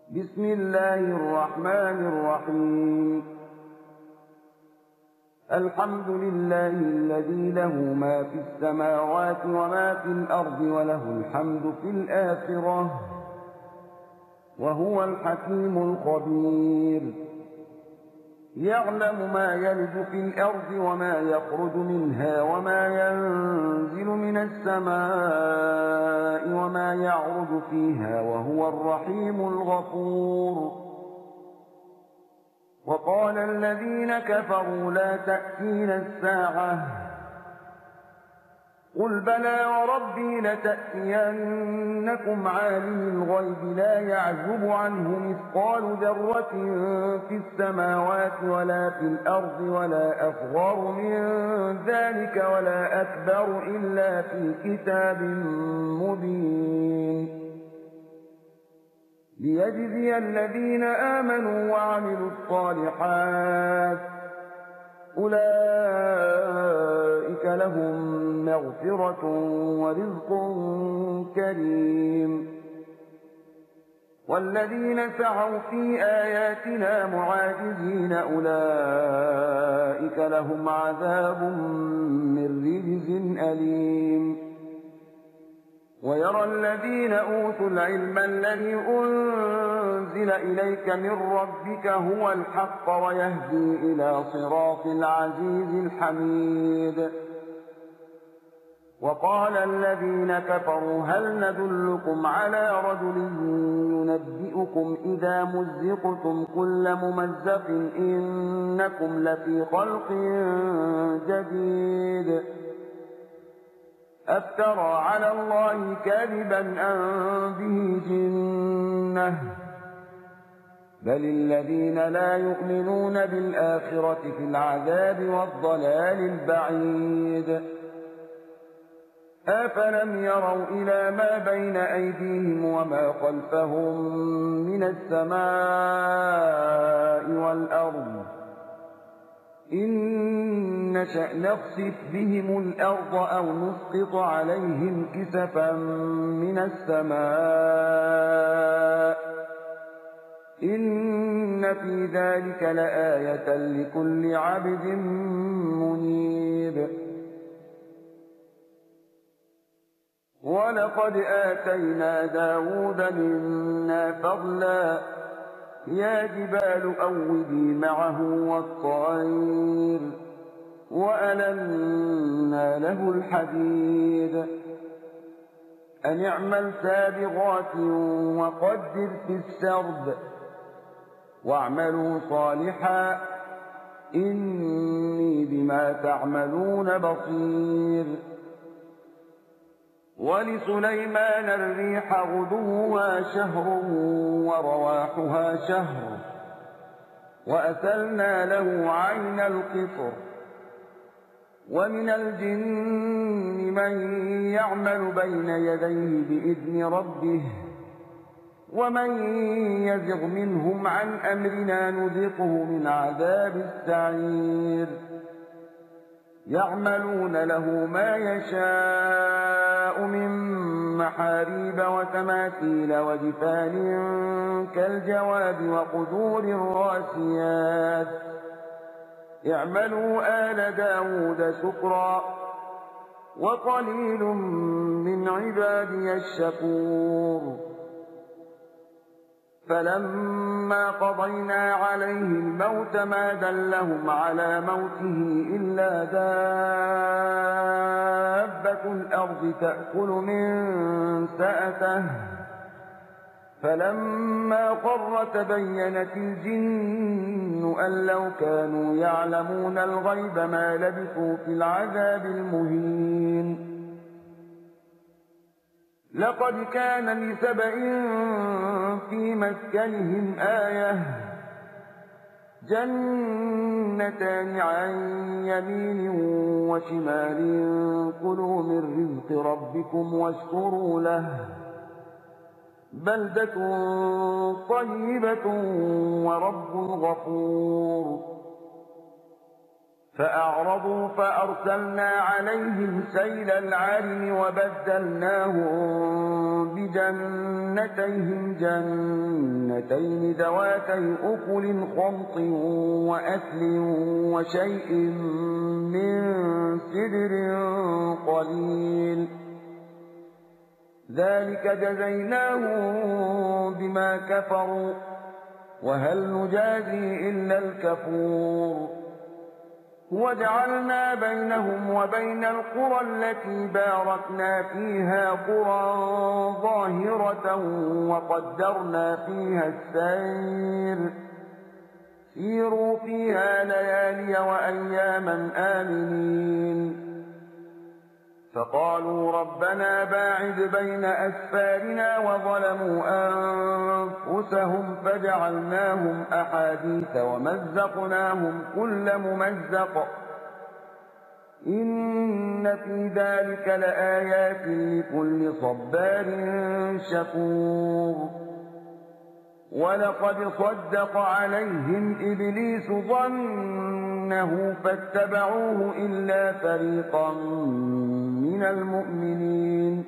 بسم الله الرحمن الرحيم. الحمد لله الذي له ما في السماوات وما في الأرض وله الحمد في الآخرة وهو الحكيم الخبير. يعلم ما يلج في الأرض وما يخرج منها وما ينزل من السماء وما يعرج فيها وهو الرحيم الغفور. وقال الذين كفروا لا تأتينا الساعة قل بلى وربي لتأتينكم عالم الغيب لا يعزب عنه مثقال ذرة في السماوات ولا في الأرض ولا أصغر من ذلك ولا أكبر إلا في كتاب مبين ليجزي الذين آمنوا وعملوا الصالحات أولئك لهم مغفرة ورزق كريم. والذين سعوا في آياتنا معاجزين أولئك لهم عذاب من رجز أليم. ويرى الذين أوتوا العلم الذي أنزل إليك من ربك هو الحق ويهدي إلى صراط العزيز الحميد. وقال الذين كفروا هل ندلكم على رجل ينبئكم إذا مزقتم كل ممزق إنكم لفي خلق جديد أفترى على الله كاذبا أم به جنة بل الذين لا يؤمنون بالآخرة في العذاب والضلال البعيد. أفلم يروا إلى ما بين أيديهم وما خلفهم من السماء والأرض إن نشأ نخسف بهم الأرض أو نسقط عليهم كسفا من السماء إن في ذلك لآية لكل عبد منيب. ولقد آتينا داود منا فضلا يا جبال أوبي معه والطير وألنا له الحديد أن اعمل سابغات وقدر في السرد واعملوا صالحا إني بما تعملون بصير. ولسليمان الريح غدوها شهر ورواحها شهر وأسلنا له عين القطر. ومن الجن من يعمل بين يديه بإذن ربه ومن يزغ منهم عن أمرنا نذقه من عذاب السعير. يعملون له ما يشاء من محاريب وتماثيل وجفان كالجواب وقدور الراسيات اعملوا آل داود شكرا وقليل من عبادي الشكور. فلما قضينا عليه الموت ما دلهم على موته إلا دابة الأرض تأكل من سأته فلما قر تبينت الجن أن لو كانوا يعلمون الغيب ما لبثوا في العذاب المهين. لقد كان لسبإ في مسكنهم آية جنتان عن يمين وشمال كلوا من رزق ربكم واشكروا له بلدة طيبة ورب غفور. فأعرضوا فأرسلنا عليهم سيل العرم وبدلناهم بجنتيهم جنتين فِيهِمَا ذَوَاتَيْ أُكُلٍ خَمْطٍ وَأَثْلٍ وَشَيْءٍ مِّن سِدْرٍ قَلِيلٍ ذَلِكَ جَزَيْنَاهُم بِمَا كَفَرُوا وَهَلْ نُجَازِي إِلَّا الْكَفُورَ وَجَعَلْنَا بَيْنَهُمْ وَبَيْنَ الْقُرَى الَّتِي بَارَكْنَا فِيهَا قُرًى ظَاهِرَةً وَقَدَّرْنَا فِيهَا السَّيْرَ سِيرُوا فِيهَا لَيَالِيَ وَأَيَّامًا آمِنِينَ فَقَالُوا رَبَّنَا بَاعِدْ بَيْنَ أَسْفَارِنَا وَظَلَمُوا أَنفُسَهُمْ فَجَعَلْنَاهُمْ أَحَادِيثَ وَمَزَّقْنَاهُمْ كُلَّ مُمَزَّقٍ إِنَّ فِي ذَلِكَ لَآيَاتٍ لِكُلِّ صَبَّارٍ شَكُورٍ وَلَقَدْ صَدَّقَ عَلَيْهِمْ إِبْلِيسُ ظَنَّهُ فَاتَّبَعُوهُ إِلَّا فَرِيقًا مِّنَ الْمُؤْمِنِينَ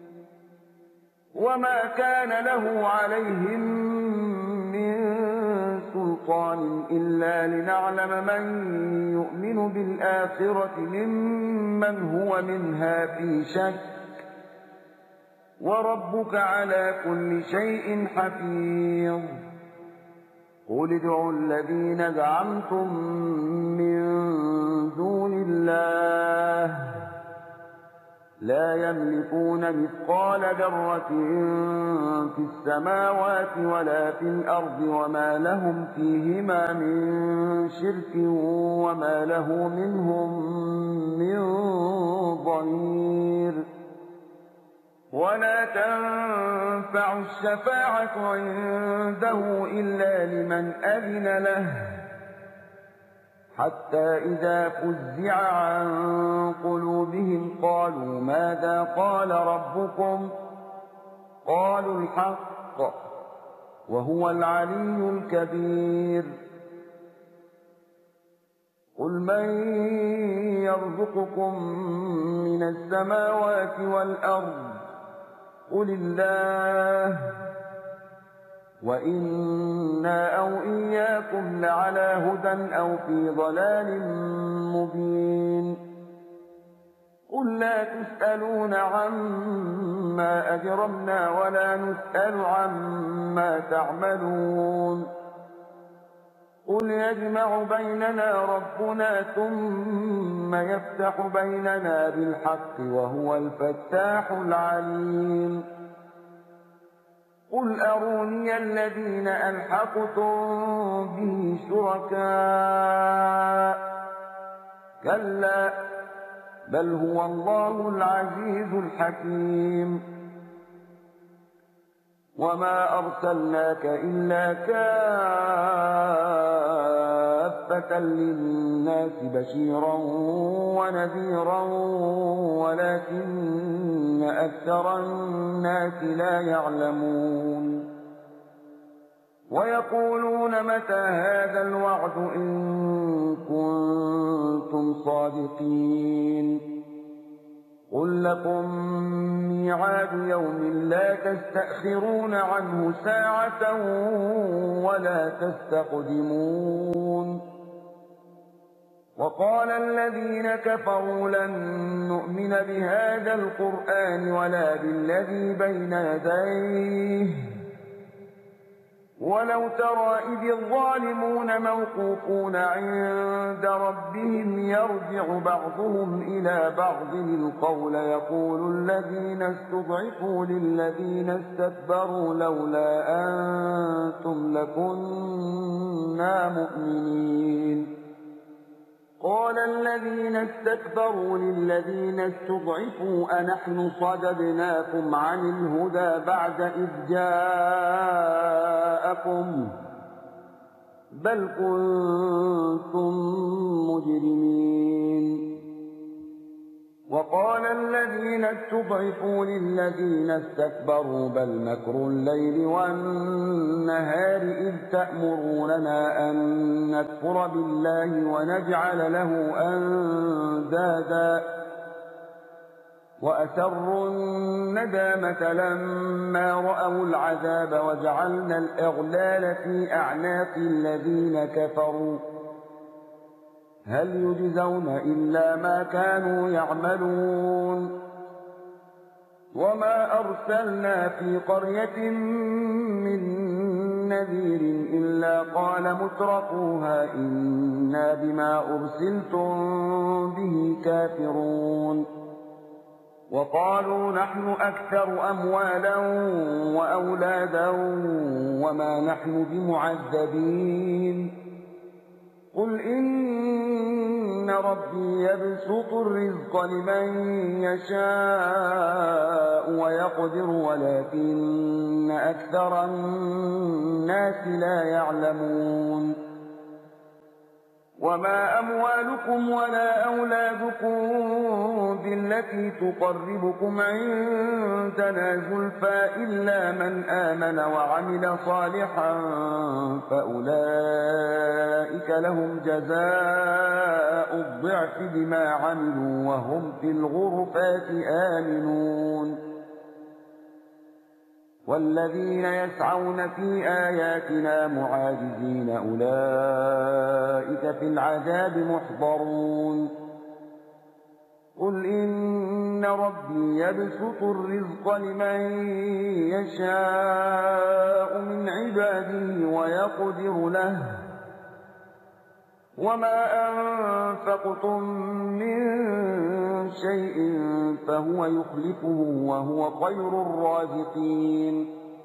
وَمَا كَانَ لَهُ عَلَيْهِم مِّن سُلْطَانٍ إِلَّا لِنَعْلَمَ مَن يُؤْمِنُ بِالْآخِرَةِ مِمَّنْ هُوَ مِنْهَا فِي شَكٍّ وَرَبُّكَ عَلَىٰ كُلِّ شَيْءٍ حَفِيظٌ قُلِ ادْعُوا الَّذِينَ زَعَمْتُم مِّن دُونِ اللَّهِ لَا يَمْلِكُونَ مِثْقَالَ ذَرَّةٍ فِي السَّمَاوَاتِ وَلَا فِي الْأَرْضِ وَمَا لَهُمْ فِيهِمَا مِن شِرْكٍ وَمَا لَهُ مِنْهُم مِّن ظَهِيرٍ وَلَا تَنفَعُ الشَّفَاعَةُ عِندَهُ إِلَّا لِمَنْ أَذِنَ لَهُ حَتَّىٰ إِذَا فُزِّعَ عَن قُلُوبِهِمْ قَالُوا مَاذَا قَالَ رَبُّكُمْ قَالُوا الْحَقَّ وَهُوَ الْعَلِيُّ الْكَبِيرُ قُلْ مَن يَرْزُقُكُم مِّنَ السَّمَاوَاتِ وَالْأَرْضِ قُلِ اللَّهُ وَإِنَّا أَوْ إِيَّاكُمْ لَعَلَىٰ هُدًى أَوْ فِي ضَلَالٍ مُّبِينٍ قُل لَّا تُسْأَلُونَ عَمَّا أَجْرَمْنَا وَلَا نُسْأَلُ عَمَّا تَعْمَلُونَ قُلْ يَجْمَعُ بَيْنَنَا رَبُّنَا ثُمَّ يَفْتَحُ بَيْنَنَا بِالْحَقِّ وَهُوَ الْفَتَّاحُ الْعَلِيمُ قُلْ أَرُونِيَ الَّذِينَ أَلْحَقْتُم بِهِ شُرَكَاءَ كَلَّا بَلْ هُوَ اللَّهُ الْعَزِيزُ الْحَكِيمُ وَمَا أَرْسَلْنَاكَ إِلَّا كَافَّةً لِّلنَّاسِ بَشِيرًا وَنَذِيرًا وَلَٰكِنَّ أَكْثَرَ النَّاسِ لَا يَعْلَمُونَ وَيَقُولُونَ مَتَىٰ هَٰذَا الْوَعْدُ إِن كُنتُمْ صَادِقِينَ قُل لَّكُم مِّيعَادُ يَوْمٍ لَّا تَسْتَأْخِرُونَ عَنْهُ سَاعَةً وَلَا تَسْتَقْدِمُونَ وَقَالَ الَّذِينَ كَفَرُوا لَن نُّؤْمِنَ بِهَٰذَا الْقُرْآنِ وَلَا بِالَّذِي بَيْنَ يَدَيْهِ وَلَوْ تَرَىٰ إِذِ الظَّالِمُونَ مَوْقُوفُونَ عِندَ رَبِّهِمْ يَرْجِعُ بَعْضُهُمْ إِلَىٰ بَعْضٍ الْقَوْلَ يَقُولُ الَّذِينَ اسْتُضْعِفُوا لِلَّذِينَ اسْتَكْبَرُوا لَوْلَا أَنتُمْ لَكُنَّا مُؤْمِنِينَ قَالَ الَّذِينَ اسْتَكْبَرُوا لِلَّذِينَ اسْتُضْعِفُوا أَنَحْنُ صَدَدْنَاكُمْ عَنِ الْهُدَىٰ بَعْدَ إِذْ جَاءَكُم بَلْ كُنتُم مُّجْرِمِينَ وَقَالَ الَّذِينَ اسْتُضْعِفُوا لِلَّذِينَ اسْتَكْبَرُوا بَلْ مَكْرُ اللَّيْلِ وَالنَّهَارِ إِذْ تَأْمُرُونَنَا أَن نَّكْفُرَ بِاللَّهِ وَنَجْعَلَ لَهُ أَندَادًا وأسروا الندامة لما رأوا العذاب وجعلنا الأغلال في أعناق الذين كفروا هل يجزون إلا ما كانوا يعملون وما أرسلنا في قرية من نذير إلا قال مترفوها إنا بما أرسلتم به كافرون وقالوا نحن أكثر أموالا وأولادا وما نحن بمعذبين قل إن ربي يبسط الرزق لمن يشاء ويقدر ولكن أكثر الناس لا يعلمون وما أموالكم ولا أولادكم بالتي تقربكم عندنا زلفى إلا من آمن وعمل صالحا فأولئك لهم جزاء الضعف بما عملوا وهم في الغرفات آمنون والذين يسعون في آياتنا معاجزين أولئك في العذاب محضرون قل إن ربي يبسط الرزق لمن يشاء من عباده ويقدر له وما أنفقتم من شيء فهو يخلفه وهو خير الرازقين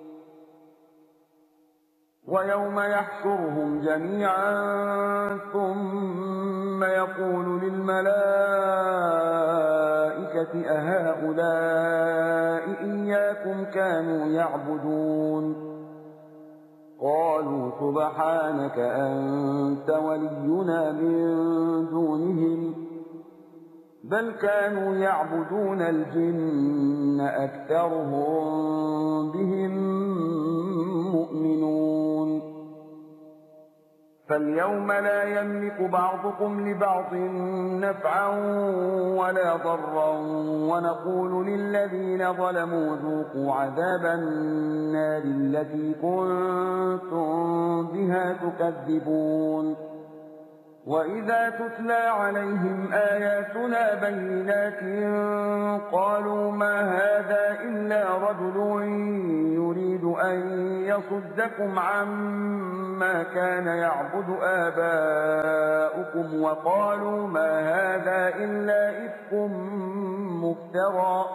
ويوم يحشرهم جميعا ثم يقول للملائكة أهؤلاء إياكم كانوا يعبدون قالوا سبحانك أنت ولينا من دونهم بل كانوا يعبدون الجن أكثرهم بهم مؤمنون فاليوم لا يملك بعضكم لبعض نفعا ولا ضرا ونقول للذين ظلموا ذوقوا عذاب النار التي كنتم بها تكذبون وإذا تتلى عليهم آياتنا بينات قالوا ما هذا إلا رجل يريد أن يصدكم عما كان يعبد آباؤكم وقالوا ما هذا إلا إفك مفترى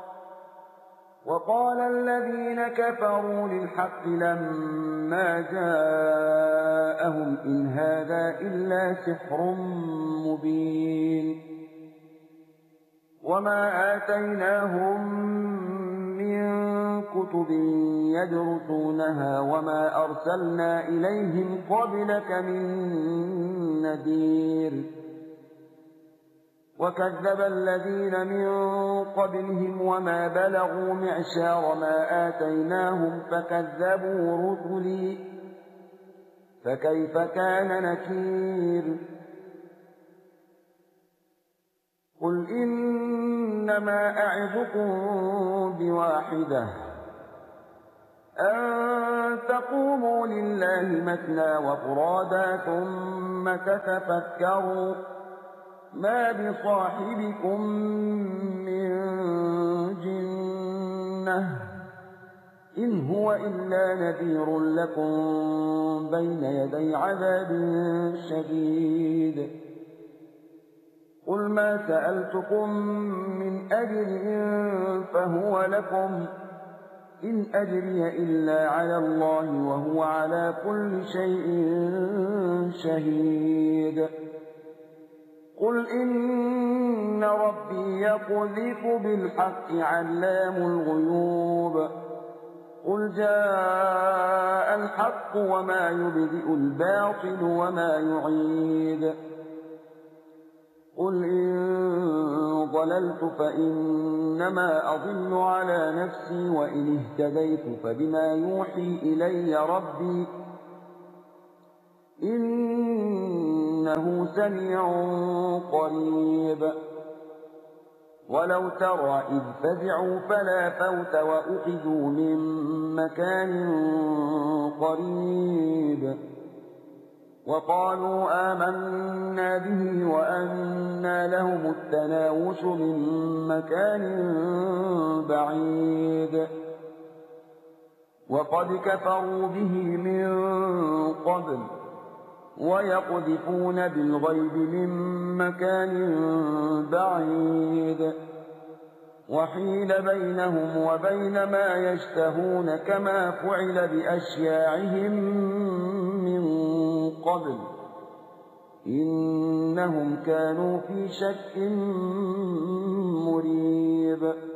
وقال الذين كفروا للحق لما جاءهم إن هذا إلا سحر مبين وما آتيناهم من كتب يدرسونها وما أرسلنا إليهم قبلك من نذير وكذب الذين من قبلهم وما بلغوا معشار ما آتيناهم فكذبوا رسلي فكيف كان نكير قل إنما أعظكم بواحدة أن تقوموا لله مثنى وفرادا ثم تتفكروا ما بصاحبكم من جنة إن هو إلا نذير لكم بين يدي عذاب شديد قل ما سألتكم من أجر فهو لكم إن أجري إلا على الله وهو على كل شيء شهيد قل إن ربي يقذف بالحق علام الغيوب قل جاء الحق وما يبدئ الباطل وما يعيد قل إن ضللت فإنما أضل على نفسي وإن اهتديت فبما يوحي إلي ربي إنه سميع قريب ولو ترى إذ فزعوا فلا فوت وأخذوا من مكان قريب وقالوا آمنا به وأنى لهم التناوش من مكان بعيد وقد كفروا به من قبل ويقذفون بالغيب من مكان بعيد وحيل بينهم وبين ما يشتهون كما فعل بأشياعهم من قبل إنهم كانوا في شك مريب